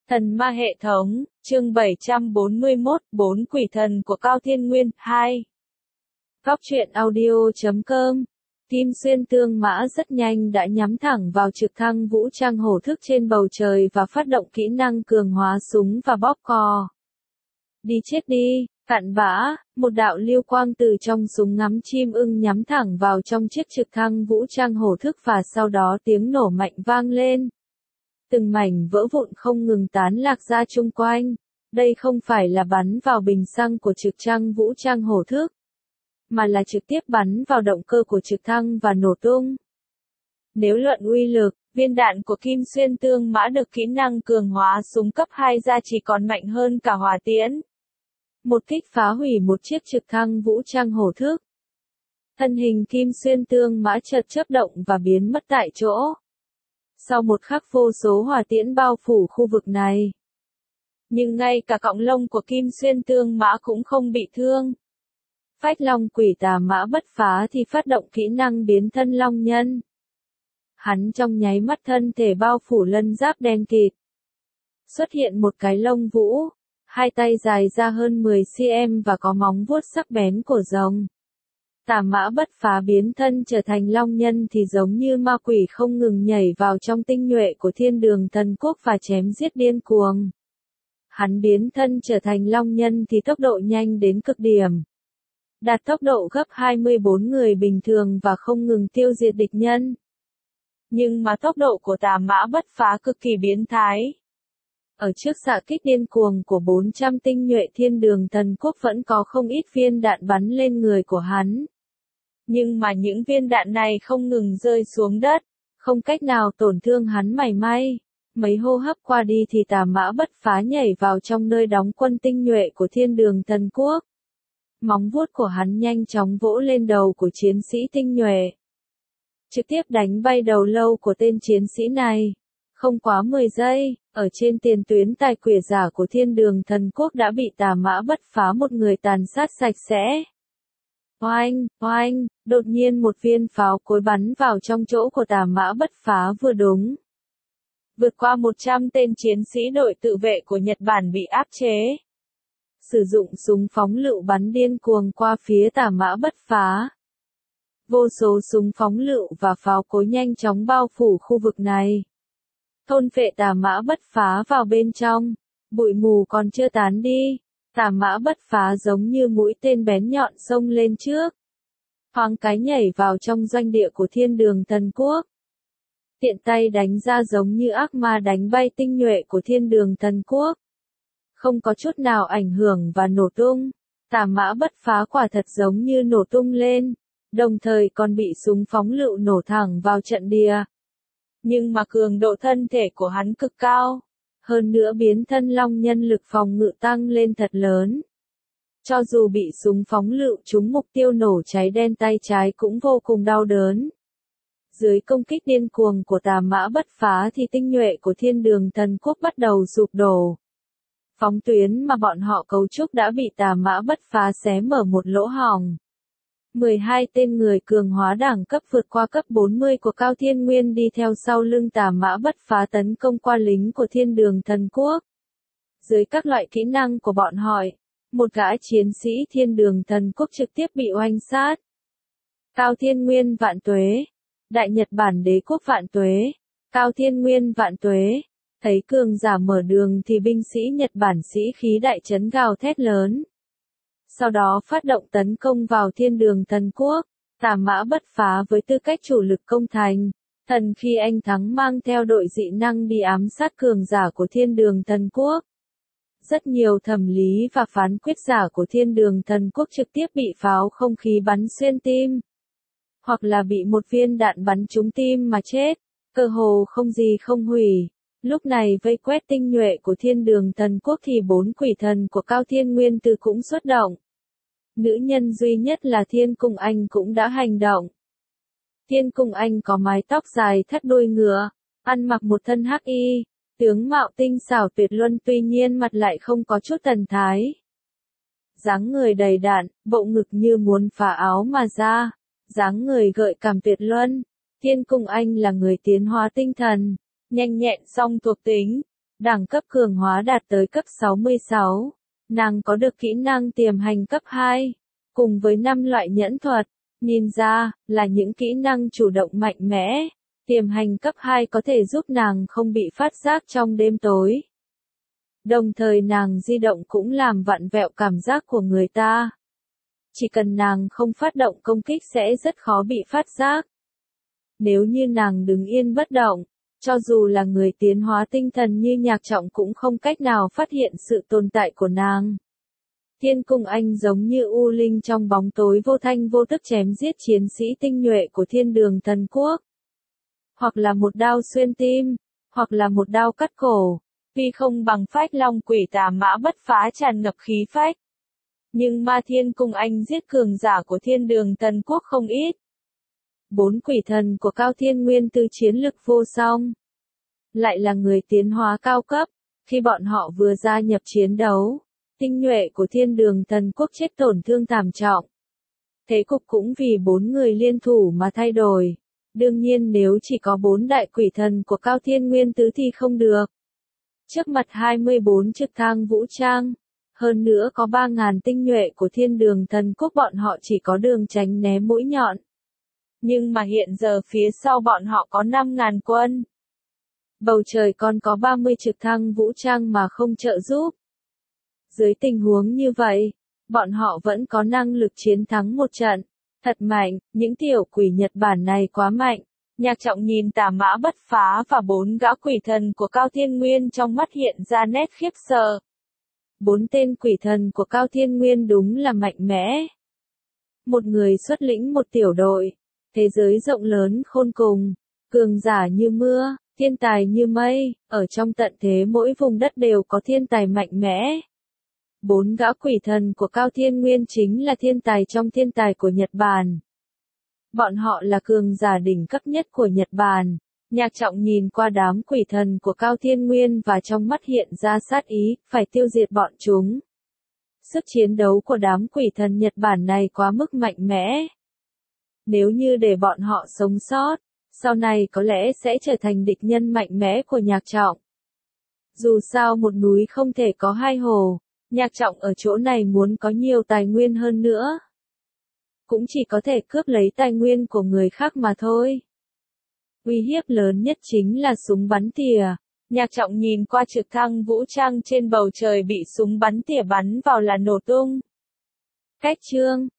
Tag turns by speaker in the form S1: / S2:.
S1: Thần ma hệ thống, chương 741, 4 quỷ thần của Cao Thiên Nguyên, 2. Góc truyện audio.com. Kim xuyên tương mã rất nhanh đã nhắm thẳng vào trực thăng vũ trang hổ thức trên bầu trời và phát động kỹ năng cường hóa súng và bóp cò. Đi chết đi, cặn bã, một đạo lưu quang từ trong súng ngắm chim ưng nhắm thẳng vào trong chiếc trực thăng vũ trang hổ thức và sau đó tiếng nổ mạnh vang lên. Từng mảnh vỡ vụn không ngừng tán lạc ra chung quanh. Đây không phải là bắn vào bình xăng của trực thăng vũ trang hổ thức, mà là trực tiếp bắn vào động cơ của trực thăng và nổ tung. Nếu luận uy lực, viên đạn của Kim xuyên tương mã được kỹ năng cường hóa súng cấp 2 ra chỉ còn mạnh hơn cả hỏa tiễn. Một kích phá hủy một chiếc trực thăng vũ trang hổ thức. Thân hình Kim xuyên tương mã chợt chớp động và biến mất tại chỗ. Sau một khắc vô số hỏa tiễn bao phủ khu vực này. Nhưng ngay cả cọng lông của Kim xuyên tương mã cũng không bị thương. Phách long quỷ tà mã bất phá thì phát động kỹ năng biến thân long nhân. Hắn trong nháy mắt thân thể bao phủ lân giáp đen kịt. Xuất hiện một cái lông vũ, hai tay dài ra hơn 10 cm và có móng vuốt sắc bén của rồng. Tà mã bất phá biến thân trở thành long nhân thì giống như ma quỷ không ngừng nhảy vào trong tinh nhuệ của thiên đường thần quốc và chém giết điên cuồng. Hắn biến thân trở thành long nhân thì tốc độ nhanh đến cực điểm. Đạt tốc độ gấp 24 người bình thường và không ngừng tiêu diệt địch nhân. Nhưng mà tốc độ của tà mã bất phá cực kỳ biến thái. Ở trước xạ kích điên cuồng của 400 tinh nhuệ thiên đường thần quốc vẫn có không ít viên đạn bắn lên người của hắn. Nhưng mà những viên đạn này không ngừng rơi xuống đất, không cách nào tổn thương hắn mảy may. Mấy hô hấp qua đi thì tà mã bất phá nhảy vào trong nơi đóng quân tinh nhuệ của thiên đường thần quốc. Móng vuốt của hắn nhanh chóng vỗ lên đầu của chiến sĩ tinh nhuệ. Trực tiếp đánh bay đầu lâu của tên chiến sĩ này. Không quá 10 giây, ở trên tiền tuyến tài quỷ giả của thiên đường thần quốc đã bị tà mã bất phá một người tàn sát sạch sẽ. Oanh, oanh, đột nhiên một viên pháo cối bắn vào trong chỗ của tà mã bất phá vừa đúng. Vượt qua 100 tên chiến sĩ đội tự vệ của Nhật Bản bị áp chế. Sử dụng súng phóng lựu bắn điên cuồng qua phía tà mã bất phá. Vô số súng phóng lựu và pháo cối nhanh chóng bao phủ khu vực này. Thôn phệ tà mã bất phá vào bên trong. Bụi mù còn chưa tán đi. Tà mã bất phá giống như mũi tên bén nhọn xông lên trước. Thoáng cái nhảy vào trong doanh địa của thiên đường thần quốc. Tiện tay đánh ra giống như ác ma đánh bay tinh nhuệ của thiên đường thần quốc. Không có chút nào ảnh hưởng và nổ tung. Tà mã bất phá quả thật giống như nổ tung lên. Đồng thời còn bị súng phóng lựu nổ thẳng vào trận địa. Nhưng mà cường độ thân thể của hắn cực cao. Hơn nữa biến thân long nhân lực phòng ngự tăng lên thật lớn. Cho dù bị súng phóng lựu trúng mục tiêu nổ cháy đen tay trái cũng vô cùng đau đớn. Dưới công kích điên cuồng của tà mã bất phá thì tinh nhuệ của thiên đường thần quốc bắt đầu sụp đổ. Phóng tuyến mà bọn họ cấu trúc đã bị tà mã bất phá xé mở một lỗ hổng. 12 tên người cường hóa đẳng cấp vượt qua cấp 40 của Cao Thiên Nguyên đi theo sau lưng tà mã bất phá tấn công qua lính của thiên đường thần quốc. Dưới các loại kỹ năng của bọn họ, một gã chiến sĩ thiên đường thần quốc trực tiếp bị oanh sát. Cao Thiên Nguyên vạn tuế. Đại Nhật Bản đế quốc vạn tuế. Cao Thiên Nguyên vạn tuế. Thấy cường giả mở đường thì binh sĩ Nhật Bản sĩ khí đại trấn gào thét lớn. Sau đó phát động tấn công vào thiên đường thần quốc. Tà mã bất phá với tư cách chủ lực công thành. Thần khi anh thắng mang theo đội dị năng đi ám sát cường giả của thiên đường thần quốc. Rất nhiều thẩm lý và phán quyết giả của thiên đường thần quốc trực tiếp bị pháo không khí bắn xuyên tim. Hoặc là bị một viên đạn bắn trúng tim mà chết. Cơ hồ không gì không hủy. Lúc này vây quét tinh nhuệ của thiên đường thần quốc thì 4 quỷ thần của Cao Thiên Nguyên Tư cũng xuất động. Nữ nhân duy nhất là Thiên Cung Anh cũng đã hành động. Thiên Cung Anh có mái tóc dài thắt đuôi ngựa, ăn mặc một thân hắc y, tướng mạo tinh xảo tuyệt luân tuy nhiên mặt lại không có chút thần thái. Dáng người đầy đặn, bộ ngực như muốn phá áo mà ra, dáng người gợi cảm tuyệt luân. Thiên Cung Anh là người tiến hóa tinh thần, nhanh nhẹn song thuộc tính, Đẳng cấp cường hóa đạt tới cấp 66. Nàng có được kỹ năng tiềm hành cấp 2, cùng với 5 loại nhẫn thuật. Nhìn ra, là những kỹ năng chủ động mạnh mẽ. Tiềm hành cấp 2 có thể giúp nàng không bị phát giác trong đêm tối. Đồng thời nàng di động cũng làm vặn vẹo cảm giác của người ta. Chỉ cần nàng không phát động công kích sẽ rất khó bị phát giác. Nếu như nàng đứng yên bất động, cho dù là người tiến hóa tinh thần như Nhạc Trọng cũng không cách nào phát hiện sự tồn tại của nàng. Thiên Cung Anh giống như u linh trong bóng tối vô thanh vô tức chém giết chiến sĩ tinh nhuệ của Thiên Đường Thần Quốc. Hoặc là một đao xuyên tim, hoặc là một đao cắt cổ. Tuy không bằng phách long quỷ tà mã bất phá tràn ngập khí phách. Nhưng mà Thiên Cung Anh giết cường giả của Thiên Đường Thần Quốc không ít. 4 quỷ thần của Cao Thiên Nguyên từ chiến lực vô song. Lại là người tiến hóa cao cấp. Khi bọn họ vừa gia nhập chiến đấu, tinh nhuệ của Thiên Đường Thần Quốc chết tổn thương thảm trọng. Thế cục cũng vì 4 người liên thủ mà thay đổi. Đương nhiên nếu chỉ có 4 đại quỷ thần của Cao Thiên Nguyên tứ thì không được. Trước mặt 24 trực thăng vũ trang, hơn nữa có 3.000 tinh nhuệ của Thiên Đường Thần Quốc, bọn họ chỉ có đường tránh né mũi nhọn. Nhưng mà hiện giờ phía sau bọn họ có 5.000 quân. Bầu trời còn có 30 trực thăng vũ trang mà không trợ giúp. Dưới tình huống như vậy, bọn họ vẫn có năng lực chiến thắng một trận. Thật mạnh, những tiểu quỷ Nhật Bản này quá mạnh. Nhạc Trọng nhìn Tà Mã Bất Phá và 4 gã quỷ thần của Cao Thiên Nguyên, trong mắt hiện ra nét khiếp sợ. 4 tên quỷ thần của Cao Thiên Nguyên đúng là mạnh mẽ. Một người xuất lĩnh một tiểu đội. Thế giới rộng lớn khôn cùng, cường giả như mưa, thiên tài như mây, ở trong tận thế mỗi vùng đất đều có thiên tài mạnh mẽ. 4 gã quỷ thần của Cao Thiên Nguyên chính là thiên tài trong thiên tài của Nhật Bản. Bọn họ là cường giả đỉnh cấp nhất của Nhật Bản. Nhạc Trọng nhìn qua đám quỷ thần của Cao Thiên Nguyên và trong mắt hiện ra sát ý, phải tiêu diệt bọn chúng. Sức chiến đấu của đám quỷ thần Nhật Bản này quá mức mạnh mẽ. Nếu như để bọn họ sống sót, sau này có lẽ sẽ trở thành địch nhân mạnh mẽ của Nhạc Trọng. Dù sao một núi không thể có hai hồ, Nhạc Trọng ở chỗ này muốn có nhiều tài nguyên hơn nữa. Cũng chỉ có thể cướp lấy tài nguyên của người khác mà thôi. Uy hiếp lớn nhất chính là súng bắn tỉa. Nhạc Trọng nhìn qua trực thăng vũ trang trên bầu trời bị súng bắn tỉa bắn vào là nổ tung. Cách chương